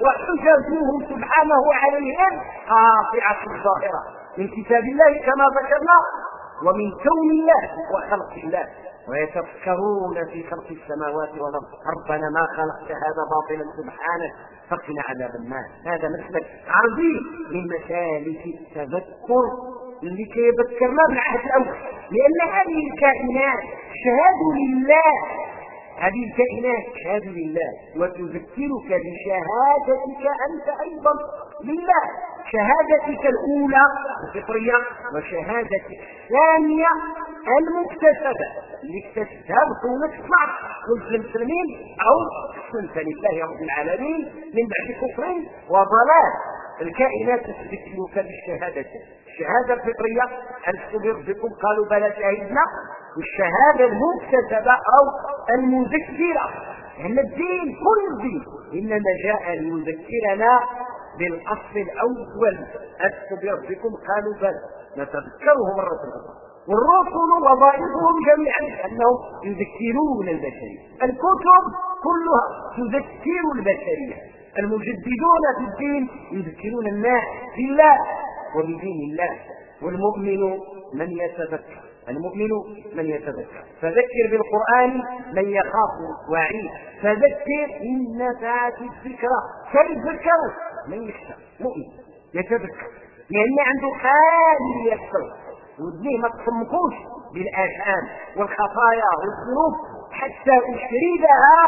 وحججه سبحانه عليهم قاطعة الظاهرة من كتاب الله كما ذكرنا ومن كون الله وخلق الله. ويتفكرون في خلق السماوات والأرض ربنا ما خلقت هذا باطلا سبحانك فقنا عذاب النار. هذا مسلك عظيم من مسالك التذكر اللي كيذكرنا بالعهد الأول، لأن هذه الكائنات شهادة لله، هذه الكائنات شهادة لله وتذكرك بشهادتك أنت أيضا لله، شهادتك الأولى الفطرية وشهادتك الثانية المكتسبة اللي اكتسبها بطولة صنع والمسلمين أو سنة لله رب العالمين من بعد كفر وضلال. الكائنات تذكرك بالشهادة، الشهادة الفطرية ألست بربكم قالوا بلى شهدنا، والشهادة المكتسبة أو المذكرة أن الدين كل الدين إنما جاء ليذكرنا بالأصل الأول ألست بربكم قالوا بلى، نتذكره مرة أخرى. والرسل وظائفهم جميعا أنهم يذكرون البشرية، الكتب كلها تذكر البشرية، المجددون في الدين يذكرون الناس بالله وبدين الله. والمؤمن من يتذكر، المؤمن من يتذكر، فذكر بالقرآن من يخاف وعيد، فذكر إن نفعت الذكرى، فيذكر من يخشى مؤمن يتذكر، لأن عنده حال يكثر ودنيه ما تصمكوش بالآثام والخطايا والذنوب حتى أشردها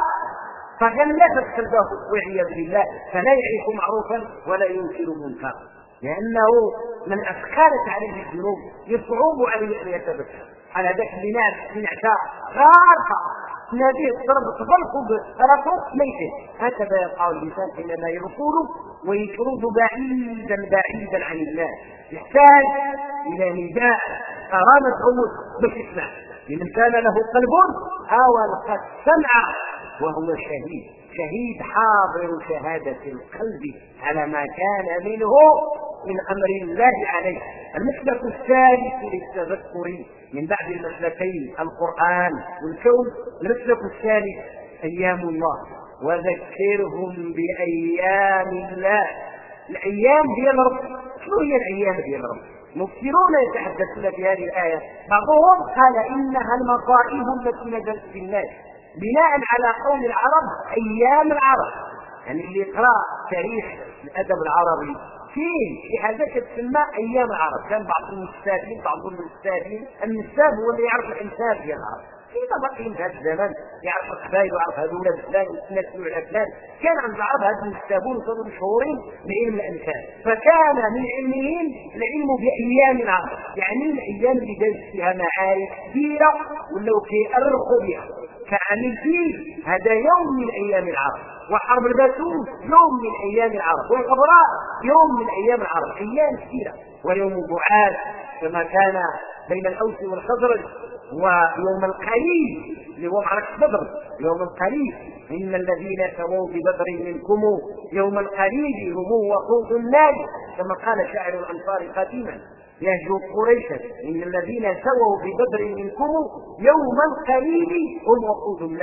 فغلفت قلبه والعياذ بالله، فلا يعرف معروفا ولا ينكر منكرا، لأنه من أثقلت عليه الذنوب يصعب عليه أن يتذكر. على ذاك اللي من عشاء غارقة ناديه الضرب تفلق برفق ميته، هكذا يقع اللسان حينما يرفض ويشرد بعيدا عن الله، يحتاج إلى نداء أرامة عمود باش يسمع. لمن كان له قلب أو ألقى السمع وهو شهيد حاضر شهادة القلب على ما كان منه من أمر الله عليه. المسلك الثالث للتذكر من بعد المسلكين القرآن والكون، المسلك الثالث أيام الله، وذكرهم بأيام الله. الأيام ديال رب، شنو هي الأيام ديال رب؟ مفسرون يتحدثون في هذه الآية، بعضهم قال إنها المصائب التي نزلت في الناس بناء على قول العرب أيام العرب، يعني اللي يقرأ تاريخ الأدب العربي في حاجة تسمى أيام العرب. كان بعضهم النسابين النساب هو اللي يعرف الإنساب ديال العرب، في باقيين في هذا الزمن يعرف القبائل ويعرف هذول فلان يتناسلوا على فلان. كان عند العرب هذا النسابون كانوا مشهورين بعلم الأنساب، فكان من علمهم العلم بأيام العرب، يعني الأيام اللي دازت فيها معارك كثيرة ولو كيأرخوا بها كعام الفيل هذا يوم من أيام العرب، وحرب الباسوس يوم من أيام العرب، والغبراء يوم من أيام العرب، أيام كثيرة. ويوم بعاث كما كان بين الأوس والخزرج، ويوم القليل اللي هو معركة بدر، يوم القليل إن الذين سووا ببدر منكم يوم القليل هم وقود النار، كما قال شاعر الأنصار قديما يهجو قريشا إن الذين سووا ببدر منكم يوم القليل هم وقود النار.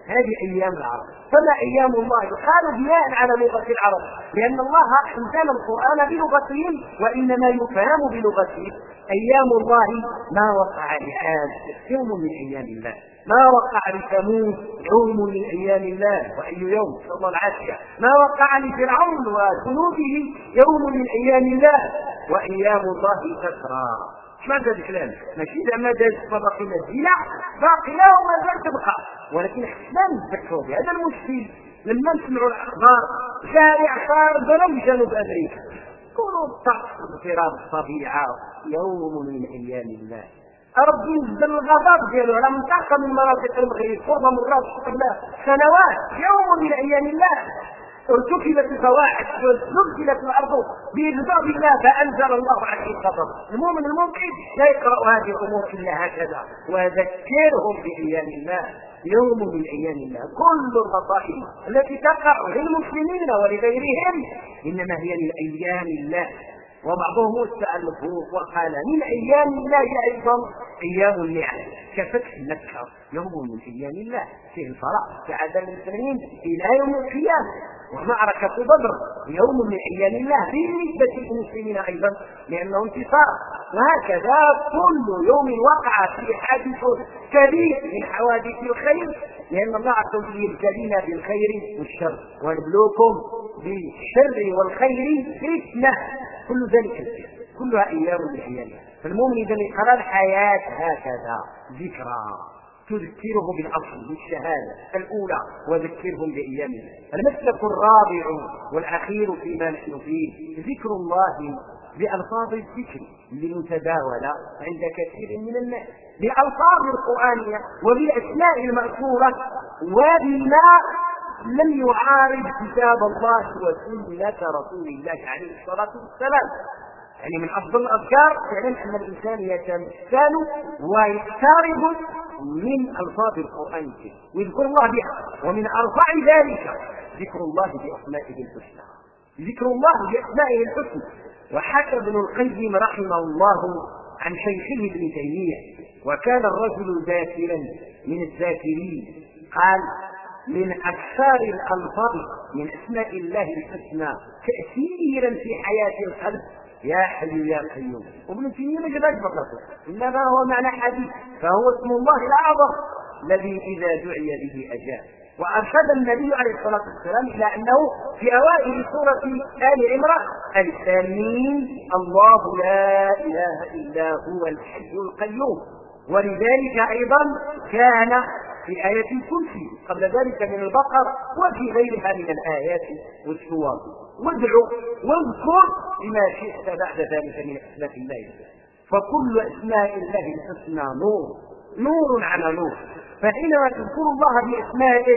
هذه أيام العرب. فما أيام الله؟ قالوا بناء على لغة العرب، لأن الله أنزل القرآن بلغتهم وإنما يفهم بلغتهم. أيام الله ما وقع لعاد يوم من أيام الله، ما وقع لثمود يوم من أيام الله، وأي يوم صلى الله العافية، ما وقع لفرعون وجنوده يوم من أيام الله، وأيام الله تسرى. ماذا الكلام؟ ماشي زعما داز باقي لا، باقي لا وما زال تبقى، ولكن احنا نتذكروا بهذا المشكل. لما نسمعوا الأخبار جاري اعصار ضرب جنوب أمريكا، كونوا الطقس انفراد الطبيعة يوم من أيام الله. ربي نزل الغضب ديالو على منطقة من مناطق المغرب قرب مرات قبل سنوات، يوم من أيام الله. ارتكبت الفواحش وزلزلت الارض بغضب الله فانزل الله عليه الغضب. المؤمن الممكن لا يقرا هذه الامور الا هكذا، وذكرهم بايام الله، يوم من ايام الله. كل المصائب التي تقع للمسلمين ولغيرهم انما هي من ايام الله. وبعضهم استألفه وقال من ايام الله ايضا ايام النعم، كفتح مكه يوم من ايام الله، فيه الفرح سعادة المسلمين الى يوم القيامه. ومعركة بدر يوم من أيام الله بالنسبة للمسلمين أيضا لأنه انتصار. وهكذا كل يوم وقع فيه حادث كبير من حوادث الخير، لأن الله عز وجل يبتلينا بالخير والشر، ونبلوكم بالشر والخير فتنة، كل ذلك الخير كلها أيام من أيام الله. فالمؤمن إذا يقرأ الحياة هكذا ذكرى تذكره بالأصل بالشهادة الأولى وذكرهم بأيامه. المسلك الرابع والأخير فيما نحن فيه ذكر الله بألفاظ الذكر لمتداولة عند كثير من الناس، بألفاظ القرآنية وبالأسماء المأثورة وبما لم يعارض كتاب الله وسنة رسول الله عليه الصلاة والسلام. يعني من أفضل الأذكار فعلا أن الإنسان يتمثل ويقترب من ألفاظ القرآن ويذكر الله بها. ومن أرفع ذلك ذكر الله بأسمائه الحسنى، ذكر الله بأسمائه الحسنى. وحكى ابن القيم رحمه الله عن شيخه ابن تيمية، وكان الرجل ذاكرا من الذاكرين، قال من أكثر الألفاظ من أسماء الله الحسنى تأثيرا في حياة القلب يا حي يا قيوم. وابن تيمية ما جابش مطلقه، إنما هو معنى حديث، فهو اسم الله الأعظم الذي إذا دعي به أجاب. وأرشد النبي عليه الصلاة والسلام إلى أنه في أوائل سورة آل عمران الثانيين الله لا إله إلا هو الحي القيوم. ولذلك أيضا كان في آية الكرسي قبل ذلك من البقر وفي غيرها من الآيات والسور. وادعوا واذكر بما شئت بعد ذلك من أسماء الله، فكل أسماء الله الحسنى نور على نور. فحينما تذكر الله بأسمائه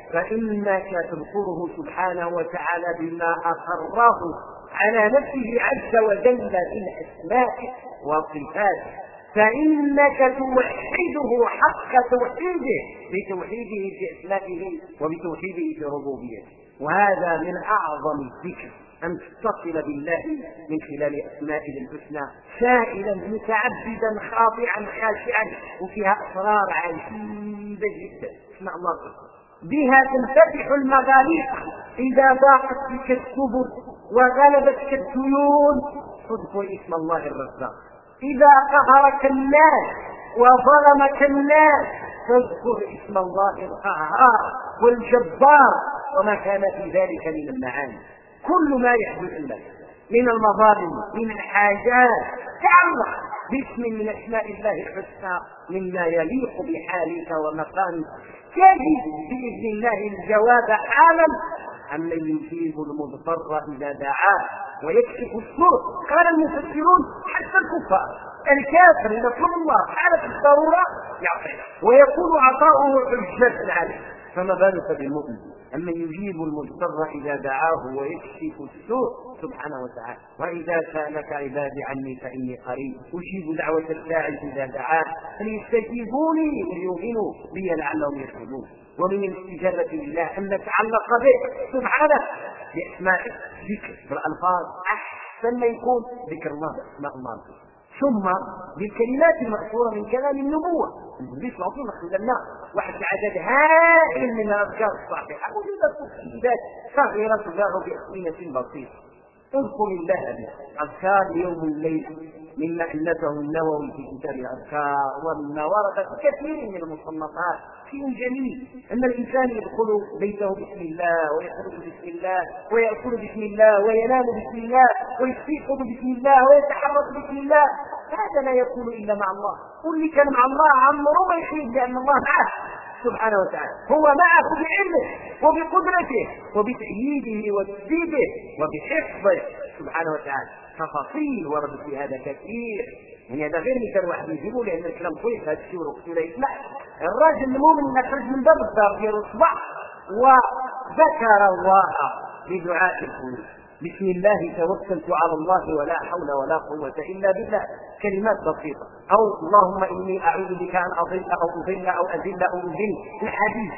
فإنك تذكره سبحانه وتعالى بما أقره على نفسه عز وجل من أسماء وصفاته، فإنك توحده حق توحيده بتوحيده في أسمائه وبتوحيده في ربوبيته. وهذا من أعظم الذكر أن تتصل بالله من خلال أسمائه الحسنى سائلا متعبدا خاضعا خاشعا، وفيها أسرار عجيبة جدا. اسمع الله بها تنفتح المغاليق إذا ضاقت بك السبل وغلبتك الديون تذكر اسم الله الرزاق. إذا قهرك الناس وظلمك الناس تذكر اسم الله القهار والجبار وما كان في ذلك من المعاني. كل ما يحدث لك من المظالم من الحاجات تعلق باسم من اسماء الله الحسنى مما يليق بحالك ومقامك، تجد باذن الله الجواب حالا عمن يجيب المضطر اذا دعاه ويكشف السوء. قال المفسرون حتى الكفار الكافر اذا طلب الله حاله الضروره يعطيه ويكون عطاؤه حجه عليه، فما بالك بالمؤمن أمن يجيب المضطر إذا دعاه ويكشف السوء سبحانه وتعالى. وإذا سألك عبادي عني فإني قريب أجيب دعوة الداعي إذا دعاه فليستجيبوني وليؤمنوا بي لعلهم يرشدون. ومن الاستجابة لله أن نتعلق به سبحانه بأسمائه، ذكر بالألفاظ أحسن ما يكون ذكر الله بأسماء الله. ثم بالكلمات المأثورة من كلام النبوة. النبي صلى الله عليه وسلم لنا واحد العدد هائل من الأذكار الصحيحة وجدت تفصيلات صغيرة تباع بأسئلة بسيطة. اذكر الله بها أذكار يوم الليل مما ألفه النووي في كتاب الأذكار، ومما ورد في كثير من المصنفات شيء جميل أن الإنسان يدخل بيته بسم الله ويخرج بسم الله ويأكل بسم الله وينام بسم الله ويستيقظ بسم الله ويتحرك بسم الله. هذا لا يكون إلا مع الله. واللي كان مع الله عمره ما يحيد لأن الله معه سبحانه وتعالى، هو معه بعلمه وبقدرته وبتأييده وتسديده وبحفظه سبحانه وتعالى. تفاصيل ورد في هذا كثير، يعني هذا غير مثال واحد يجيبه لأن الكلام طويل هذا الشيء وقت لا يسمع. الراجل المؤمن يخرج من باب الدار ديال الصباح وذكر الله بدعاء الخروج. بسم الله توكلت على الله ولا حول ولا قوة إلا بالله، كلمات بسيطة. أو اللهم إني أعوذ بك أن أضل أو أضل أو أذل أو أذل، الحديث.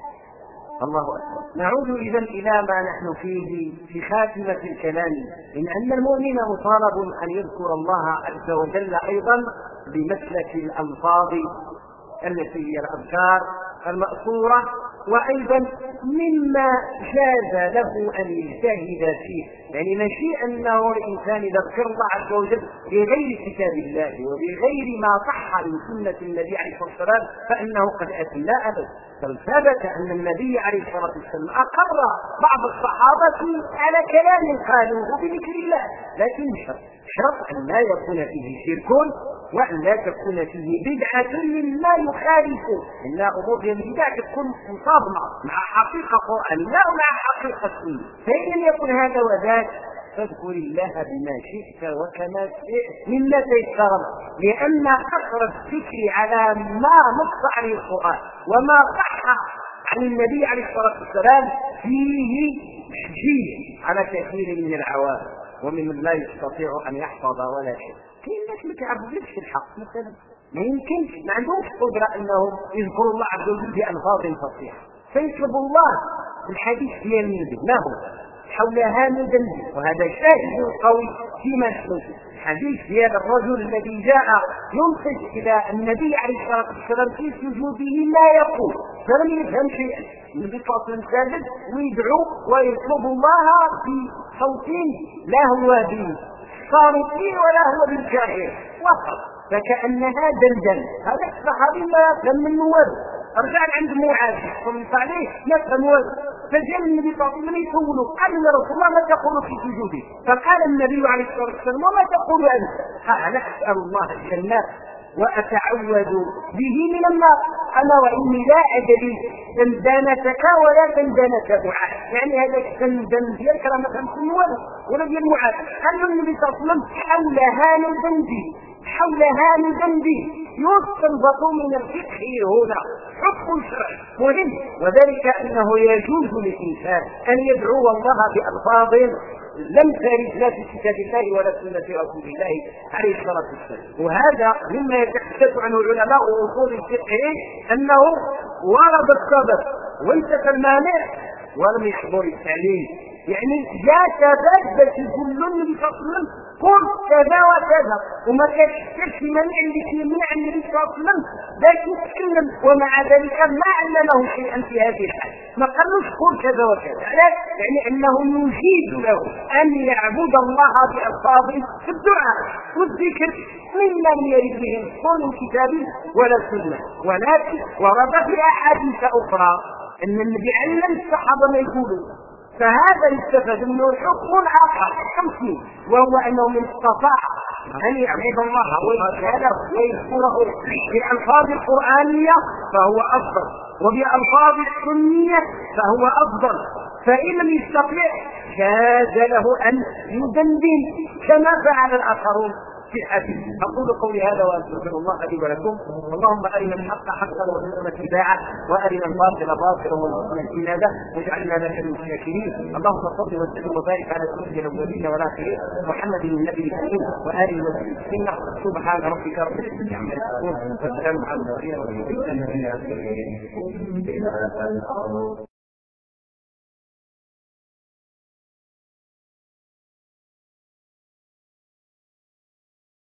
الله أكبر. نعود إذا إلى ما نحن فيه في خاتمة الكلام، من أن المؤمن مطالب أن يذكر الله عز وجل أيضا بمسلك الألفاظ التي هي الأذكار المأثورة، وأيضا مما جاز له أن يجتهد فيه. يعني نشيء أنه الإنسان يذكر الله عز وجل بغير كتاب الله وبغير ما صح من سنة النبي عليه الصلاة والسلام فإنه قد أتى. لا أبدا، بل ثبت أن النبي عليه الصلاة والسلام أقر بعض الصحابة على كلام قالوه بذكر الله، لكن شرط أن لا يكون فيه شرك وأن لا تكون فيه بدعة مما يخالفه، إن أمور البدع تكون مصادمة مع حقيقة قرآنية ومع حقيقة سنة. فإن لم يكن هذا وذاك فاذكر الله بما شئت وكما شئت مما تيسر، لأن كثرة الذكر على ما نص عليه القرآن وما صح عن النبي عليه الصلاة والسلام فيه تشجيع على كثير من العوام ومن لا يستطيع أن يحفظ ولا شيء. كاين ناس ما كيعرفوش الحق مثلا، ما يمكنش، ما عندهمش قدرة أنهم يذكروا الله عز وجل بألفاظ فصيحة، فيطلب الله الحديث ديال النبي ما هو حولها ندم. وهذا شاهد قوي فيما نحن الحديث ديال الرجل الذي جاء ينصت إلى النبي عليه الصلاة والسلام في سجوده لا يقول، فلم يفهم شيئا. النبي صلى الله عليه وسلم ساجد ويدعو ويطلب الله بصوت لا هو بالصامتين ولا هو بالجاهل وقف، فكأنها دندن. هذا الصحابي ما يفهم منه والو، رجع عند معاذ صلى عليه ما يفهم والو، فجاء النبي صلى الله عليه وسلم يسوله قال يا رسول الله ما تقول في سجودي؟ فقال النبي عليه الصلاة والسلام وما تقول أنت؟ قال أسأل الله الجنة وأتعوذ به من النار، أنا وإني لا أدري دندنتك ولا دندنة معاذ، يعني هذا الدندن ديالك راه ما فهمتش ولا ديال معاذ. قال له النبي صلى الله عليه وسلم حول هان ذنبي يستنبط من الفقه هنا حكم شرعي مهم، وذلك أنه يجوز للإنسان أن يدعو الله بألفاظ لم ترد لا في كتاب الله ولا سنة رسول الله عليه الصلاة والسلام. وهذا مما يتحدث عنه علماء أصول الفقه أنه ورد السبب وانتفى المانع ولم يحضر التعليل، يعني جاء سبب بس يقول النبي صلى الله عليه وسلم قل كذا وكذا وما كانش منع اللي يمنع النبي صلى الله عليه وسلم لكن يتكلم، ومع ذلك ما علمه شيئا في هذه الحال، ما قالوش قل كذا وكذا، يعني انه يجيز له ان يعبد الله بألفاظ في الدعاء والذكر مما لم يرد به نص الكتاب ولا السنه، ولكن ورد في احاديث اخرى ان النبي علم الصحابه ما يقولوا، فهذا يستفاد منه حكم آخر خمسين، وهو أنه من استطاع أن يعبد الله ويذكره بالألفاظ القرآنية فهو أفضل، وبألفاظ السنية فهو أفضل، فإن لم يستطيع جاز له أن يدندن كما فعل الآخرون في الحديث. أقول قولي هذا وأستغفر الله لي ولكم، اللهم أرنا الحق حقا وارزقنا اتباعه، وأرنا الباطل باطلا وارزقنا اجتنابه، واجعلنا لك من الشاكرين. اللهم صل وسلم وبارك على سيدنا الأولين والآخرين محمد النبي الكريم وآله وصحبه وسلم. سبحان ربك رب العزة عما يصفون وسلام على المرسلين والحمد لله رب العالمين.